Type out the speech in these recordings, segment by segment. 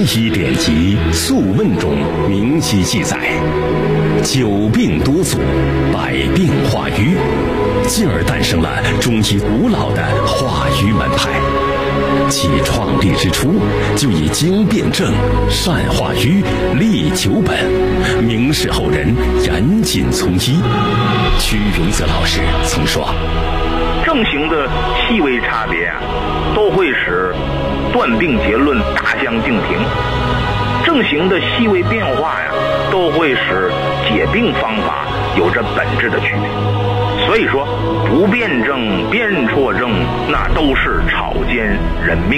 医典籍《素问》中明晰记载，久病多阻，百病化瘀，进而诞生了中医古老的化瘀门派。其创立之初，就以经辨证、善化瘀、利久本，明示后人严谨从医。屈永泽老师曾说， 症型的细微差别都会使断病结论大相径庭，症型的细微变化都会使解病方法有着本质的区别。所以说，不辨证、辨错症，那都是草菅人命。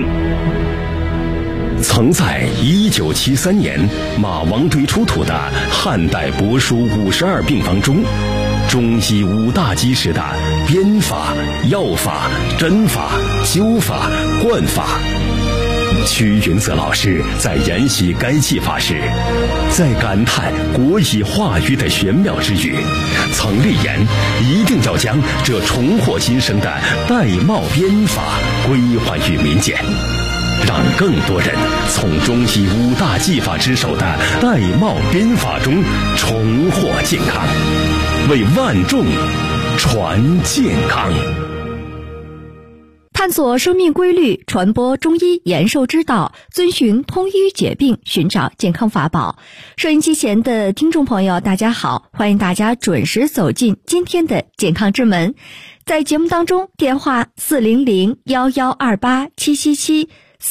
曾在1973年马王堆出土的汉代帛书52病方中，中医5大基石的编法、药法、针法、灸法、灌法。屈云泽老师在研习该技法时，在感叹国医化瘀的玄妙之余，曾立言一定要将这重获新生的玳瑁编法归还于民间，让更多人从中医5大技法之首的玳瑁编法中重获健康，为万众传健康。 探索生命规律，传播中医延寿之道，遵循通医解病，寻找健康法宝。收音机前的听众朋友，大家好，欢迎大家准时走进今天的健康之门。在节目当中，电话400-1128-777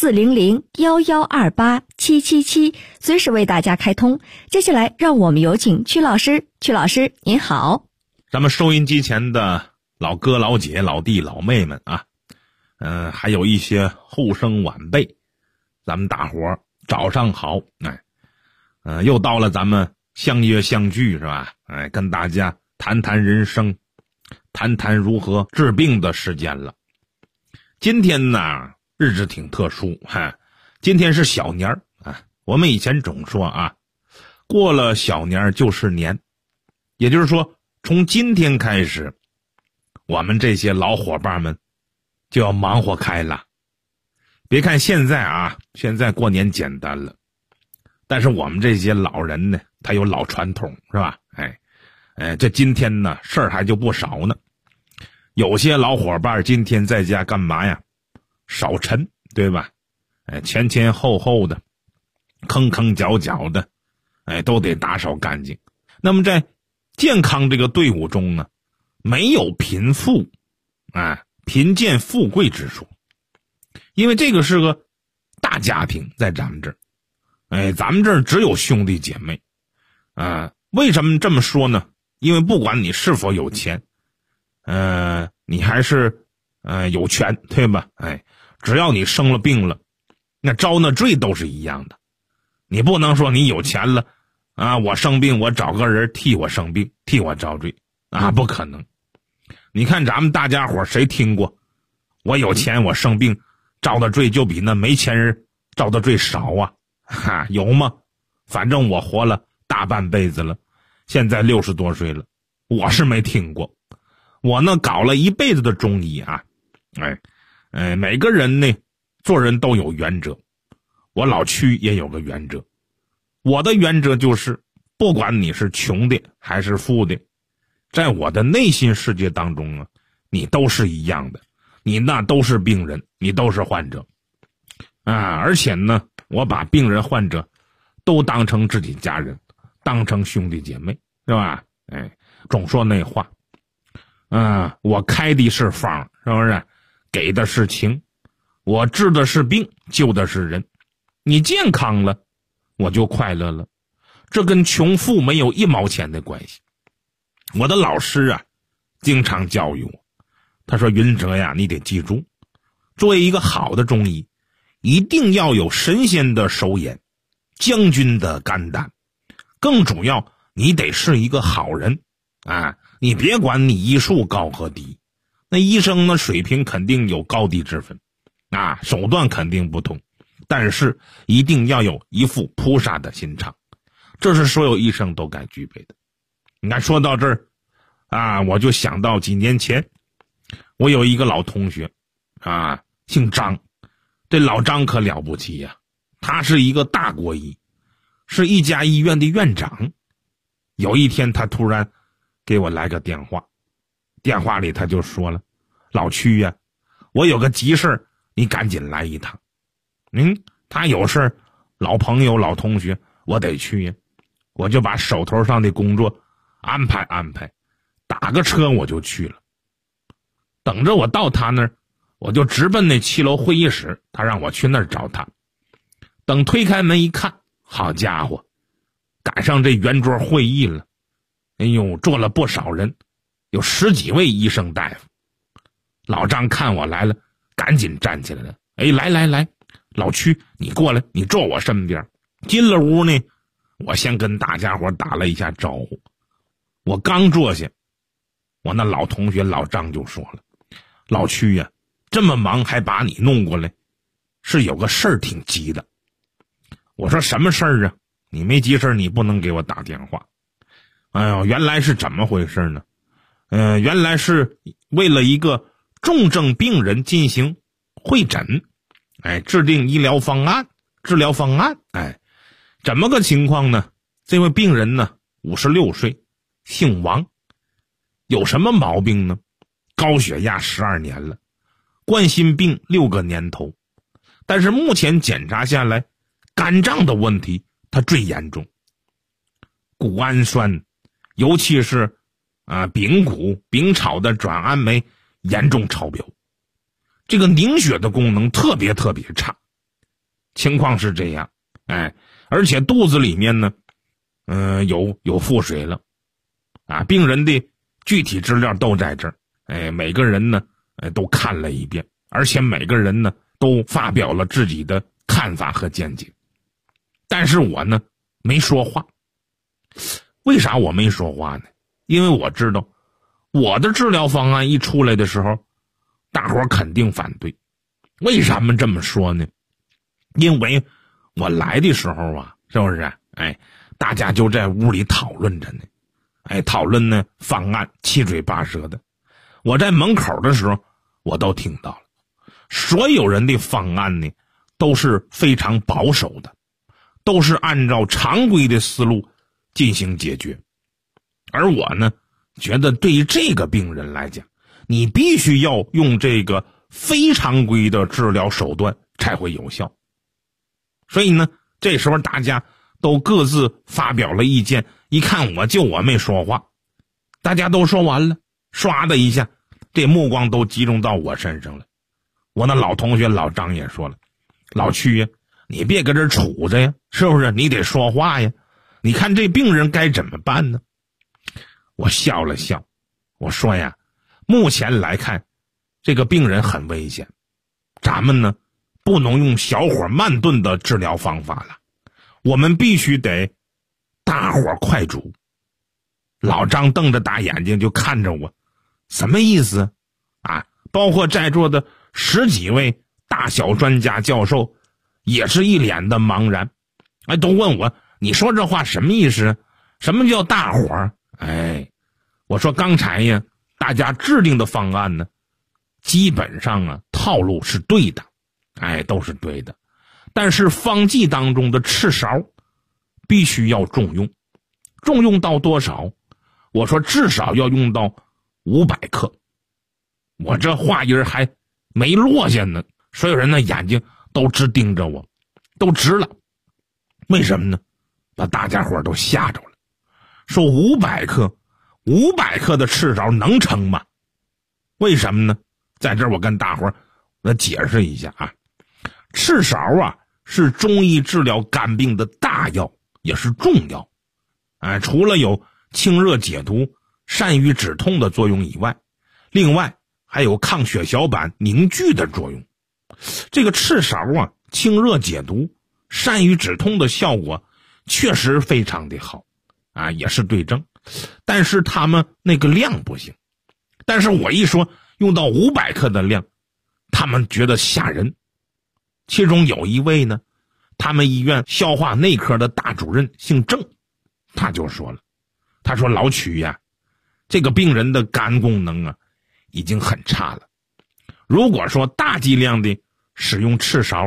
400-1128-777，随时为大家开通。接下来让我们有请曲老师。曲老师您好。 咱们收音机前的老哥老姐老弟老妹们啊，还有一些后生晚辈，咱们大伙儿早上好。又到了咱们相约相聚是吧？跟大家谈谈人生，谈谈如何治病的时间了。今天呢日子挺特殊，今天是小年儿啊。我们以前总说啊，过了小年就是年，也就是说从今天开始，我们这些老伙伴们就要忙活开了。别看现在过年简单了，但是我们这些老人呢，他有老传统是吧？这今天呢事儿还就不少呢。有些老伙伴今天在家干嘛呀？扫尘，对吧？前前后后的，坑坑角角的，都得打扫干净。那么在健康这个队伍中呢，没有贫富贫贱富贵之说，因为这个是个大家庭，在咱们这儿，咱们这儿只有兄弟姐妹，为什么这么说呢？因为不管你是否有钱，你还是有权，对吧？只要你生了病了，那遭那罪都是一样的。你不能说你有钱了我生病，我找个人替我生病，替我遭罪不可能。你看咱们大家伙谁听过我有钱我生病遭的罪就比那没钱人遭的罪少有吗？反正我活了大半辈子了，现在60多岁了，我是没听过。我呢搞了一辈子的中医每个人呢做人都有原则，我老屈也有个原则。我的原则就是，不管你是穷的还是富的，在我的内心世界当中你都是一样的，你那都是病人，你都是患者而且呢，我把病人患者都当成自己家人，当成兄弟姐妹，是吧？总说那话我开的是方，是不是？给的是情，我治的是病，救的是人。你健康了，我就快乐了，这跟穷富没有1毛钱的关系。我的老师经常教育我，他说云哲呀，你得记住，作为一个好的中医，一定要有神仙的手眼，将军的肝胆，更主要你得是一个好人你别管你医术高和低，那医生呢水平肯定有高低之分手段肯定不同，但是一定要有一副菩萨的心肠，这是所有医生都该具备的。你看说到这儿我就想到几年前我有一个老同学姓张，这老张可了不起他是一个大国医，是一家医院的院长。有一天他突然给我来个电话，电话里他就说了，老曲呀，我有个急事，你赶紧来一趟。他有事，老朋友老同学，我得去呀。我就把手头上的工作安排安排，打个车我就去了。等着我到他那儿，我就直奔那7楼会议室，他让我去那儿找他。等推开门一看，好家伙，赶上这圆桌会议了。哎呦，坐了不少人，有10几位医生大夫。老张看我来了，赶紧站起来了。哎，来，老曲，你过来，你坐我身边。进了屋呢，我先跟大家伙打了一下招呼。我刚坐下，我那老同学老张就说了，老曲呀，这么忙还把你弄过来，是有个事儿挺急的。我说什么事儿啊？你没急事你不能给我打电话。哎呦，原来是怎么回事呢？原来是为了一个重症病人进行会诊，制定治疗方案。怎么个情况呢？这位病人呢，56岁，姓王，有什么毛病呢？高血压12年了，冠心病6个年头，但是目前检查下来，肝脏的问题它最严重，谷氨酸，尤其是丙草的转氨酶严重超标，这个凝血的功能特别差。情况是这样，而且肚子里面呢，有腹水了，病人的具体资料都在这儿，每个人呢，都看了一遍，而且每个人呢都发表了自己的看法和见解。但是我呢没说话。为啥我没说话呢？因为我知道我的治疗方案一出来的时候，大伙肯定反对。为什么这么说呢？因为我来的时候啊，是不是大家就在屋里讨论着呢，讨论呢方案，七嘴八舌的。我在门口的时候我都听到了，所有人的方案呢都是非常保守的，都是按照常规的思路进行解决。而我呢觉得对于这个病人来讲，你必须要用这个非常规的治疗手段才会有效。所以呢这时候大家都各自发表了意见，一看我没说话，大家都说完了，唰的一下这目光都集中到我身上了。我那老同学老张也说了，老曲呀，你别搁这杵着呀，是不是？你得说话呀，你看这病人该怎么办呢？我笑了笑，我说呀，目前来看这个病人很危险，咱们呢不能用小火慢炖的治疗方法了，我们必须得大火快煮。老张瞪着大眼睛就看着我，什么意思包括在座的10几位大小专家教授也是一脸的茫然，都问我，你说这话什么意思？什么叫大火？我说刚才呀，大家制定的方案呢，基本上套路是对的，都是对的，但是方剂当中的赤芍必须要重用，重用到多少？我说至少要用到500克。我这话音还没落下呢，所有人的眼睛都直盯着我，都直了。为什么呢？把大家伙都吓着了，说500克的赤芍能成吗？为什么呢？在这儿我跟大伙我解释一下赤芍是中医治疗肝病的大药，也是重药。除了有清热解毒、善于止痛的作用以外，另外还有抗血小板凝聚的作用。这个赤芍清热解毒、善于止痛的效果确实非常的好也是对症，但是他们那个量不行。但是我一说用到500克的量，他们觉得吓人。其中有一位呢，他们医院消化内科的大主任姓郑，他就说了，他说老曲呀，这个病人的肝功能已经很差了，如果说大剂量的使用赤芍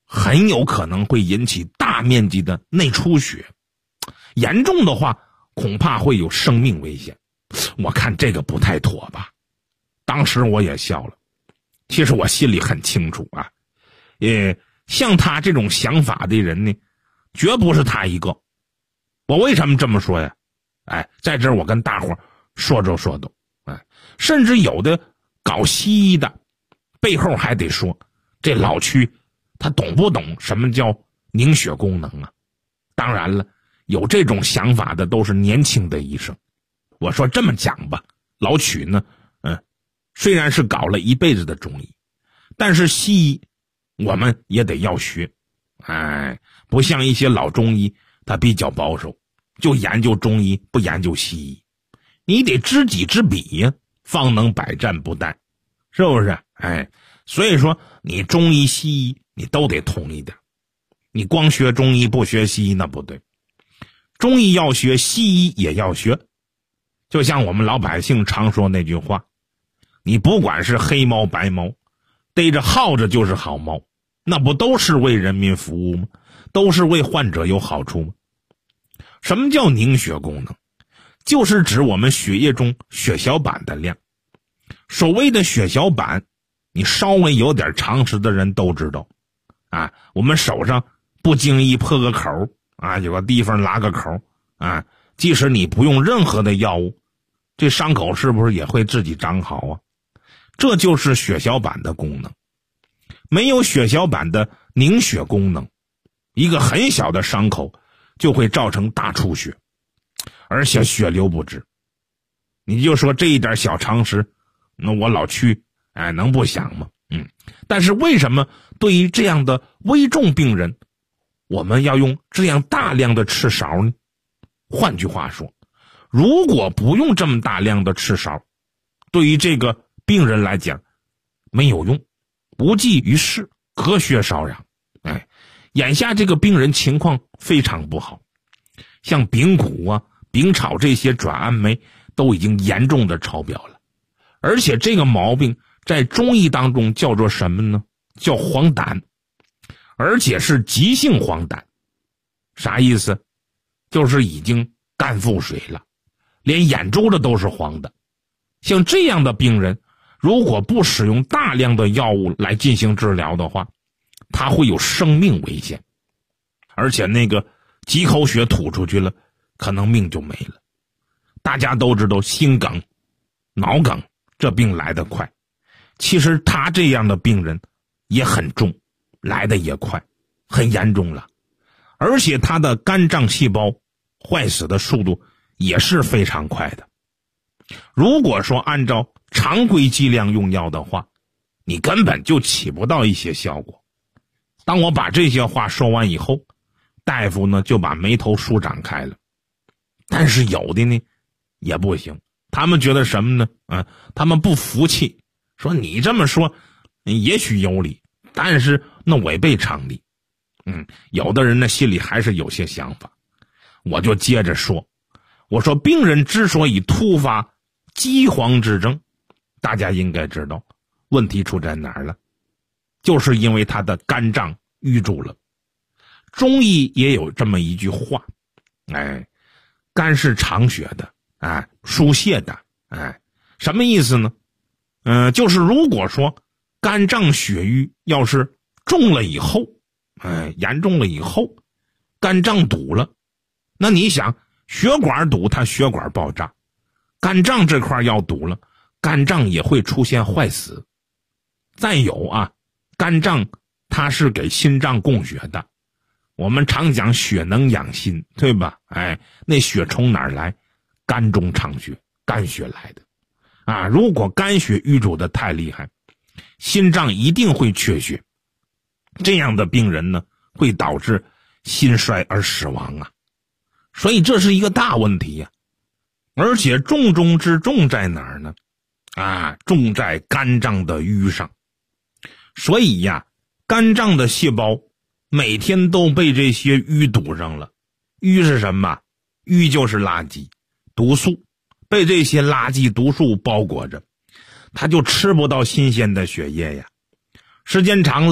很有可能会引起大面积的内出血，严重的话恐怕会有生命危险。我看这个不太妥吧。当时我也笑了，其实我心里很清楚啊，像他这种想法的人呢，绝不是他一个。我为什么这么说呀？在这儿我跟大伙说道，甚至有的搞西医的背后还得说，这老区他懂不懂什么叫凝血功能啊？当然了，有这种想法的都是年轻的医生。我说这么讲吧，老曲呢，虽然是搞了一辈子的中医，但是西医我们也得要学。不像一些老中医他比较保守，就研究中医不研究西医。你得知己知彼呀，方能百战不殆，是不是？所以说你中医西医你都得通一点，你光学中医不学西医那不对，中医要学，西医也要学。就像我们老百姓常说那句话，你不管是黑猫白猫，逮着耗着就是好猫，那不都是为人民服务吗？都是为患者有好处吗？什么叫凝血功能？就是指我们血液中血小板的量。所谓的血小板，你稍微有点常识的人都知道我们手上不经意破个口有个地方拉个口即使你不用任何的药物，这伤口是不是也会自己长好啊？这就是血小板的功能。没有血小板的凝血功能，一个很小的伤口就会造成大出血，而且血流不止。你就说这一点小常识，那我老屈能不想吗？但是为什么对于这样的危重病人，我们要用这样大量的赤芍呢？换句话说，如果不用这么大量的赤芍，对于这个病人来讲没有用，无济于事，隔靴搔痒。眼下这个病人情况非常不好，像丙谷丙草这些转氨酶都已经严重的超标了，而且这个毛病在中医当中叫做什么呢？叫黄疸，而且是急性黄疸。啥意思？就是已经肝腹水了，连眼珠子都是黄的。像这样的病人，如果不使用大量的药物来进行治疗的话，他会有生命危险，而且那个几口血吐出去了，可能命就没了。大家都知道心梗、脑梗这病来得快，其实他这样的病人也很重，来得也快，很严重了。而且他的肝脏细胞坏死的速度也是非常快的。如果说按照常规剂量用药的话，你根本就起不到一些效果。当我把这些话说完以后，大夫呢就把眉头舒展开了。但是有的呢也不行，他们觉得什么呢？他们不服气，说你这么说也许有理，但是那违背常理。有的人呢心里还是有些想法。我就接着说，我说病人之所以突发饥荒之症，大家应该知道问题出在哪儿了，就是因为他的肝脏淤住了。中医也有这么一句话，肝是藏血的，疏泄的，什么意思呢？就是如果说肝脏血瘀要是重了以后，严重了以后，肝脏堵了，那你想血管堵，它血管爆炸，肝脏这块要堵了，肝脏也会出现坏死。再有肝脏它是给心脏供血的，我们常讲血能养心，对吧？那血从哪儿来？肝中藏血，肝血来的。如果肝血淤阻的太厉害，心脏一定会缺血，这样的病人呢会导致心衰而死亡所以这是一个大问题而且重中之重在哪儿呢？重在肝脏的淤上。所以肝脏的细胞每天都被这些淤堵上了。淤是什么？淤就是垃圾、毒素，被这些垃圾毒素包裹着，它就吃不到新鲜的血液呀。时间长了，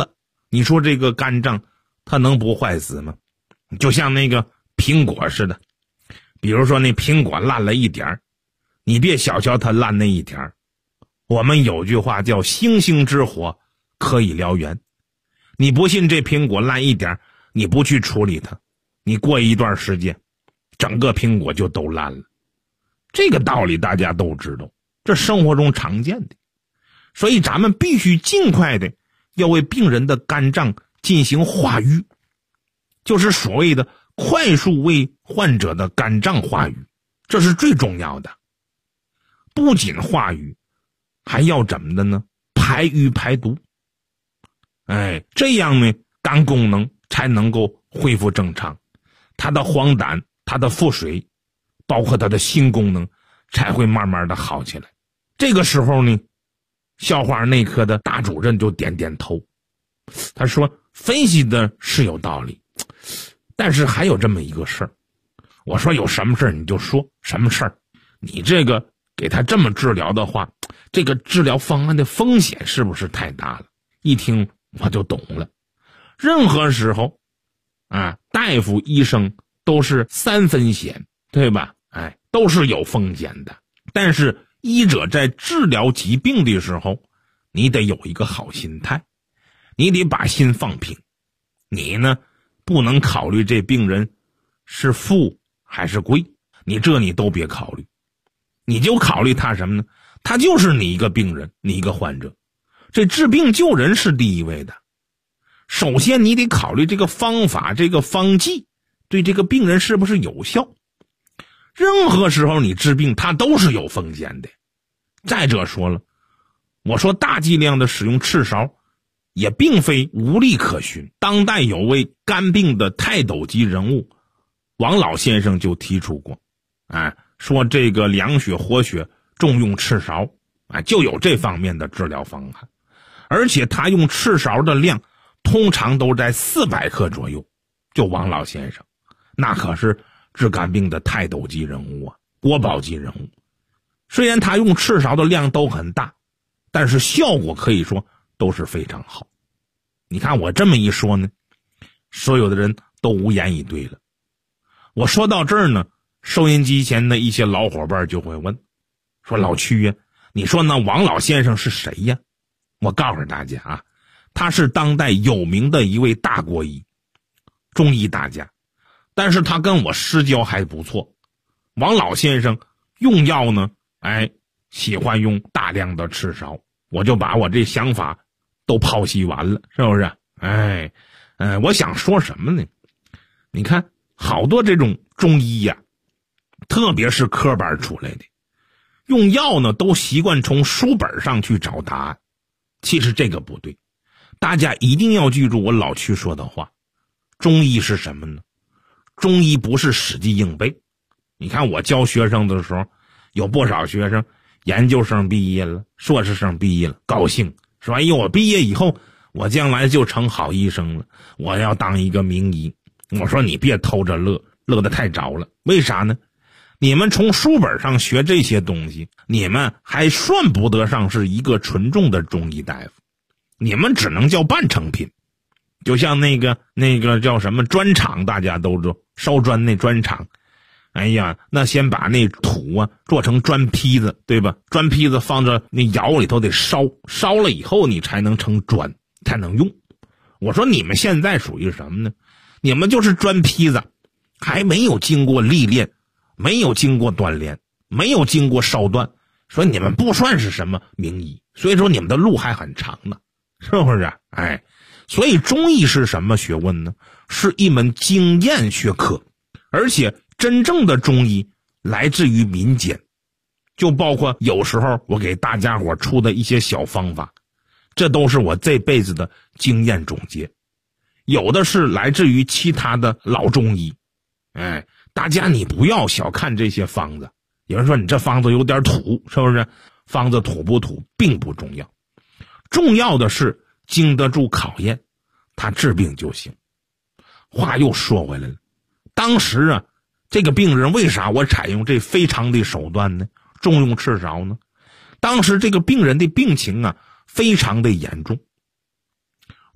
你说这个肝脏它能不坏死吗？就像那个苹果似的，比如说那苹果烂了一点儿，你别小瞧它烂那一点儿。我们有句话叫星星之火可以燎原，你不信这苹果烂一点儿，你不去处理它，你过一段时间整个苹果就都烂了。这个道理大家都知道，这生活中常见的。所以咱们必须尽快的要为病人的肝脏进行化瘀，就是所谓的快速为患者的肝脏化瘀，这是最重要的。不仅化瘀，还要怎么的呢？排瘀排毒。这样呢，肝功能才能够恢复正常，它的黄疸、它的腹水，包括它的心功能才会慢慢的好起来。这个时候呢，消化内科的大主任就点点头，他说分析的是有道理，但是还有这么一个事儿。我说有什么事儿你就说什么事儿，你这个给他这么治疗的话，这个治疗方案的风险是不是太大了？一听我就懂了。任何时候大夫医生都是三分险，对吧？都是有风险的。但是医者在治疗疾病的时候，你得有一个好心态，你得把心放平。你呢，不能考虑这病人是富还是贵，你都别考虑，你就考虑他什么呢？他就是你一个病人，你一个患者，这治病救人是第一位的。首先你得考虑这个方法，这个方剂对这个病人是不是有效。任何时候你治病它都是有风险的。再者说了，我说大剂量的使用赤芍也并非无利可循。当代有位肝病的泰斗级人物王老先生就提出过，说这个凉血活血重用赤芍，就有这方面的治疗方案。而且他用赤芍的量通常都在400克左右。就王老先生那可是治肝病的泰斗级人物国宝级人物。虽然他用赤芍的量都很大，但是效果可以说都是非常好。你看我这么一说呢，所有的人都无言以对了。我说到这儿呢，收音机前的一些老伙伴就会问，说老曲呀，你说那王老先生是谁呀？我告诉大家他是当代有名的一位大国医，中医大家，但是他跟我私交还不错。王老先生用药呢，喜欢用大量的赤芍，我就把我这想法都剖析完了，是不是？我想说什么呢？你看好多这种中医特别是科班出来的，用药呢都习惯从书本上去找答案。其实这个不对，大家一定要记住我老去说的话。中医是什么呢？中医不是死记硬背。你看我教学生的时候，有不少学生研究生毕业了，硕士生毕业了，高兴说哎呦，我毕业以后我将来就成好医生了，我要当一个名医。我说你别偷着乐得太早了。为啥呢？你们从书本上学这些东西，你们还算不得上是一个纯正的中医大夫，你们只能叫半成品。就像那个叫什么砖厂，大家都知道烧砖那砖厂，那先把那土做成砖坯子，对吧？砖坯子放着那窑里头得烧了以后你才能成砖，才能用。我说你们现在属于什么呢？你们就是砖坯子，还没有经过历练，没有经过锻炼，没有经过烧锻，所以你们不算是什么名医，所以说你们的路还很长呢，是不是？所以中医是什么学问呢？是一门经验学科，而且真正的中医来自于民间，就包括有时候我给大家伙出的一些小方法，这都是我这辈子的经验总结。有的是来自于其他的老中医，大家你不要小看这些方子。有人说你这方子有点土，是不是？方子土不土并不重要，重要的是经得住考验，他治病就行。话又说回来了，当时这个病人为啥我采用这非常的手段呢？重用赤芍呢？当时这个病人的病情非常的严重。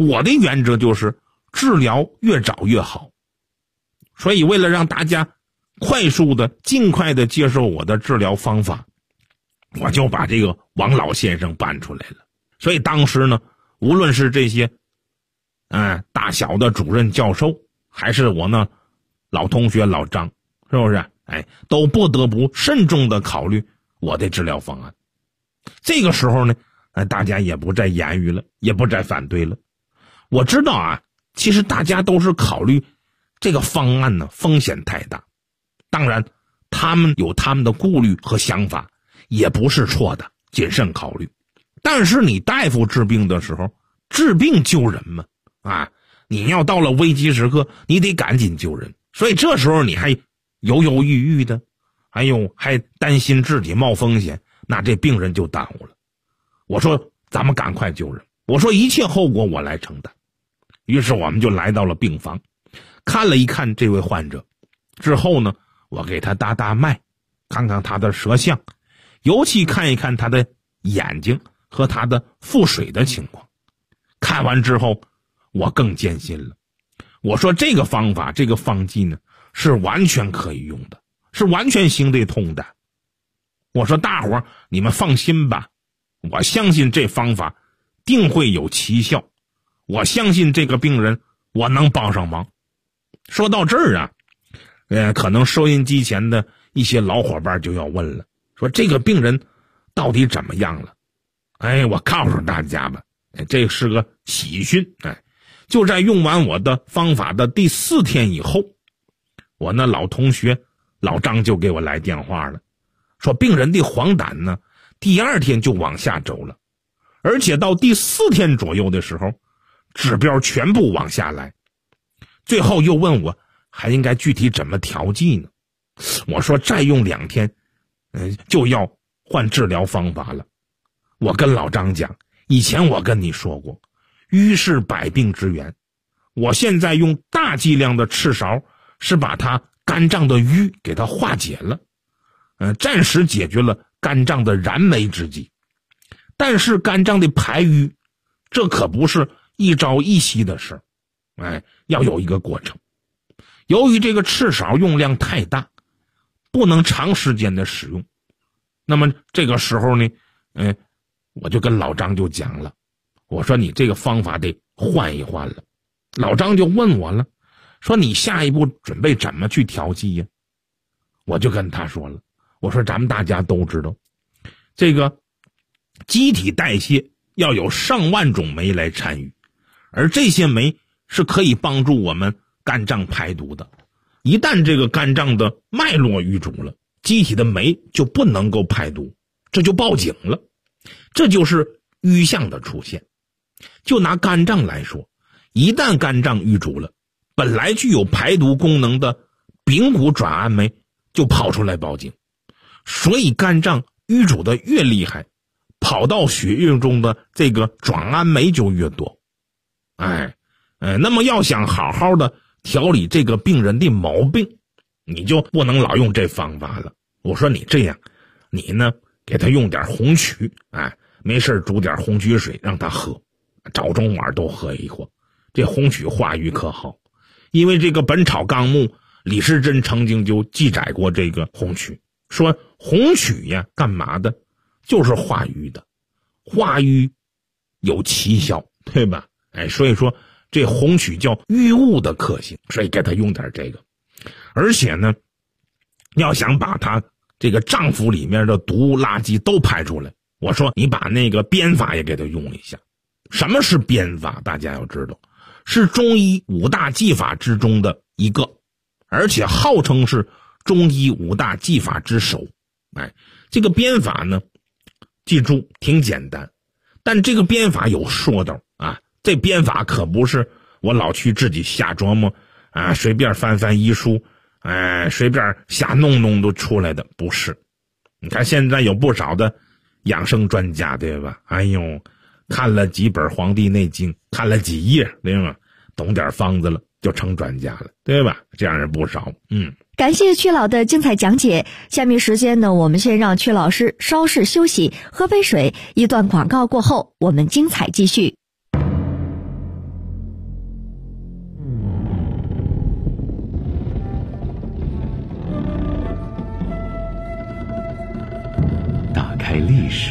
我的原则就是治疗越早越好。所以为了让大家快速的尽快的接受我的治疗方法，我就把这个王老先生搬出来了。所以当时呢，无论是这些大小的主任教授，还是我呢老同学老张，是不是都不得不慎重的考虑我的治疗方案。这个时候呢大家也不再言语了，也不再反对了。我知道其实大家都是考虑这个方案呢风险太大，当然他们有他们的顾虑和想法，也不是错的，谨慎考虑。但是你大夫治病的时候，治病救人嘛，你要到了危机时刻，你得赶紧救人。所以这时候你还犹犹豫豫的，还担心自己冒风险，那这病人就耽误了。我说咱们赶快救人，我说一切后果我来承担。于是我们就来到了病房，看了一看这位患者之后呢，我给他搭搭脉，看看他的舌象，尤其看一看他的眼睛和他的腹水的情况。看完之后我更坚信了，我说这个方法这个方剂呢是完全可以用的，是完全行得通的。我说大伙儿你们放心吧，我相信这方法定会有奇效，我相信这个病人我能帮上忙。说到这儿可能收音机前的一些老伙伴就要问了，说这个病人到底怎么样了？我告诉大家吧，这是个喜讯。就在用完我的方法的第4天以后，我那老同学老张就给我来电话了，说病人的黄疸呢第2天就往下走了，而且到第4天左右的时候指标全部往下来。最后又问我还应该具体怎么调剂呢？我说再用2天就要换治疗方法了。我跟老张讲，以前我跟你说过，瘀是百病之源，我现在用大剂量的赤芍是把它肝脏的瘀给它化解了，暂时解决了肝脏的燃眉之急。但是肝脏的排瘀这可不是一朝一夕的事，要有一个过程。由于这个赤芍用量太大，不能长时间的使用，那么这个时候呢我就跟老张就讲了，我说你这个方法得换一换了。老张就问我了，说你下一步准备怎么去调剂呀？我就跟他说了，我说咱们大家都知道，这个机体代谢要有上万种酶来参与，而这些酶是可以帮助我们肝脏排毒的。一旦这个肝脏的脉络瘀阻了，机体的酶就不能够排毒，这就报警了，这就是瘀象的出现。就拿肝脏来说，一旦肝脏瘀阻了，本来具有排毒功能的丙谷转氨酶就跑出来报警。所以肝脏瘀阻的越厉害，跑到血液中的这个转氨酶就越多。那么要想好好的调理这个病人的毛病，你就不能老用这方法了。我说你这样，你呢给他用点红曲，没事煮点红曲水让他喝，早中晚都喝一喝。这红曲化瘀可好，因为这个《本草纲目》李时珍曾经就记载过这个红曲，说红曲呀干嘛的？就是化瘀的，化瘀有奇效，对吧？所以说这红曲叫瘀物的克星，所以给他用点这个。而且呢，要想把他这个脏腑里面的毒垃圾都排出来，我说你把那个鞭法也给他用一下。什么是鞭法？大家要知道，是中医5大技法之中的一个，而且号称是中医5大技法之首。这个鞭法呢，记住挺简单，但这个鞭法有说道这鞭法可不是我老去自己瞎琢磨随便翻翻医书随便瞎弄弄都出来的，不是。你看现在有不少的养生专家，对吧？看了几本《黄帝内经》，看了几页，对吧？懂点方子了就成专家了，对吧？这样人不少。 感谢曲老的精彩讲解。下面时间呢，我们先让曲老师稍事休息，喝杯水。一段广告过后，我们精彩继续。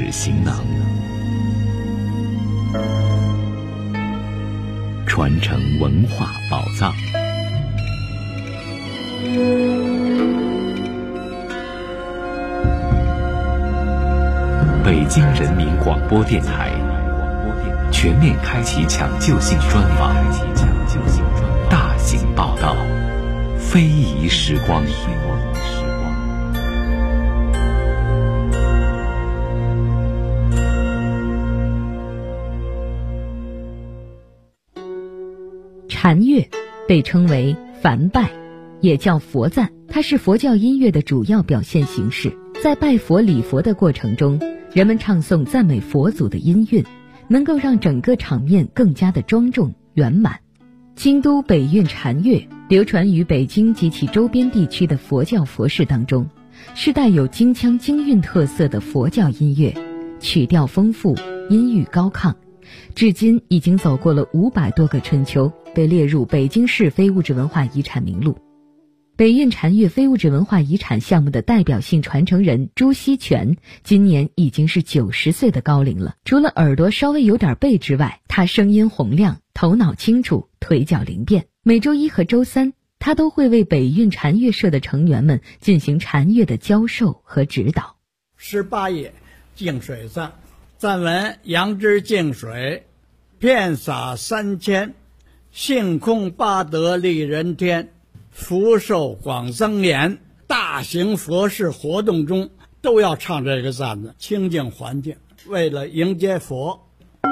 齿行囊，传承文化宝藏。北京人民广播电台全面开启抢救性专访，大型报道，非遗时光。 禅乐被称为梵拜，也叫佛赞，它是佛教音乐的主要表现形式。在拜佛礼佛的过程中，人们唱诵赞美佛祖的音韵，能够让整个场面更加的庄重圆满。京都北韵禅乐流传于北京及其周边地区的佛教佛事当中，是带有京腔京韵特色的佛教音乐，曲调丰富，音域高亢，至今已经走过了500多个春秋，被列入北京市非物质文化遗产名录。北韵禅乐非物质文化遗产项目的代表性传承人朱锡全今年已经是90岁的高龄了。除了耳朵稍微有点背之外，他声音洪亮，头脑清楚，腿脚灵便。每周1和周3，他都会为北韵禅乐社的成员们进行禅乐的教授和指导。 18页净水赞，赞文：杨枝净水，遍洒3000，性空八德利人天，福寿广增延。大型佛事活动中都要唱这个赞子，清净环境，为了迎接佛。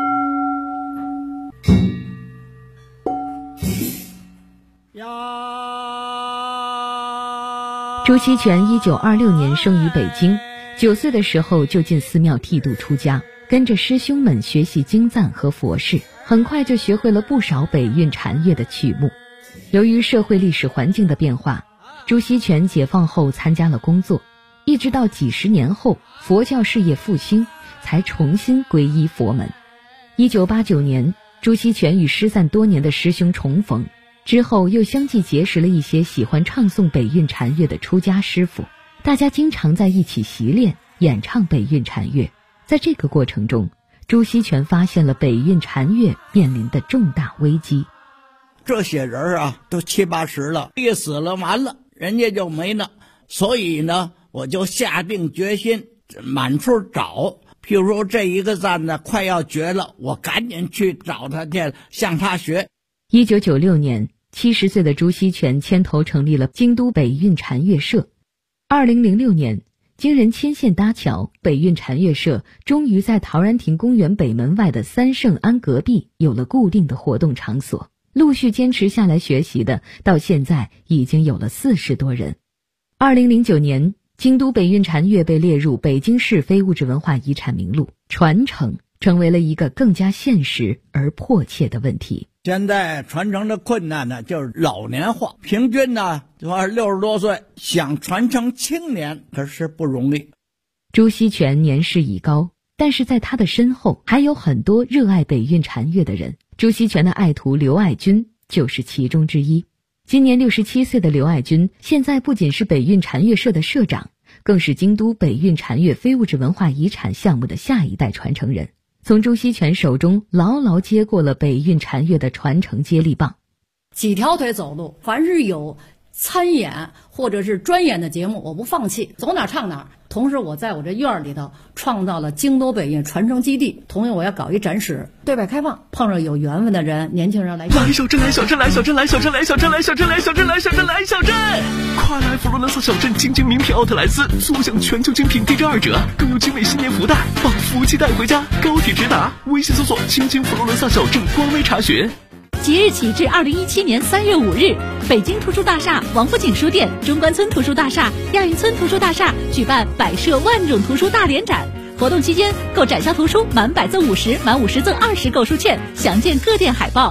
朱锡全1926年生于北京，9岁的时候就进寺庙剃度出家，跟着师兄们学习经赞和佛事，很快就学会了不少北韵禅乐的曲目。由于社会历史环境的变化，朱锡全解放后参加了工作，一直到几十年后佛教事业复兴，才重新皈依佛门。1989年，朱锡全与失散多年的师兄重逢，之后又相继结识了一些喜欢唱诵北韵禅乐的出家师傅，大家经常在一起习练演唱北韵禅乐。在这个过程中，朱锡全发现了北韵禅乐面临的重大危机。 这些人啊，都70、80了，一死了完了，人家就没了。所以呢，我就下定决心满处找。譬如说这一个赞呢快要绝了，我赶紧去找他去，向他学。 1996年，70岁的朱锡全牵头成立了京都北韵禅乐社。2006年，经人牵线搭桥，北韵禅乐社终于在陶然亭公园北门外的三圣庵隔壁有了固定的活动场所。陆续坚持下来学习的，到现在已经有了40多人。2009年，京都北韵禅乐被列入北京市非物质文化遗产名录，传承成为了一个更加现实而迫切的问题。 现在传承的困难呢，就是老年化，平均呢就60多岁，想传承青年可是不容易。 朱锡全年事已高，但是在他的身后还有很多热爱北韵禅乐的人。朱锡全的爱徒刘爱军就是其中之一。今年67岁的刘爱军，现在不仅是北韵禅乐社的社长，更是京都北韵禅乐非物质文化遗产项目的下一代传承人，从朱锡全手中牢牢接过了北韵禅乐的传承接力棒。 几条腿走路，凡是有参演或者是专演的节目，我不放弃，走哪唱哪。同时我在我这院里头创造了京都北韵传承基地，同时我要搞一展示，对外开放，碰上有缘分的人，年轻人来小镇，来小镇，来小镇，来小镇，来小镇，来小镇，来小镇，来小镇，来小镇！快来佛罗伦萨小镇精品名品奥特莱斯，速享全球精品地2折，更有精美新年福袋，把福气带回家。高铁直达，微信搜索“亲亲佛罗伦萨小镇”官微查询。 即日起至2017年3月5日，北京图书大厦、王府井书店、中关村图书大厦、亚运村图书大厦举办摆设万种图书大联展。活动期间，购展销图书满100赠50，满50赠20购书券，详见各店海报。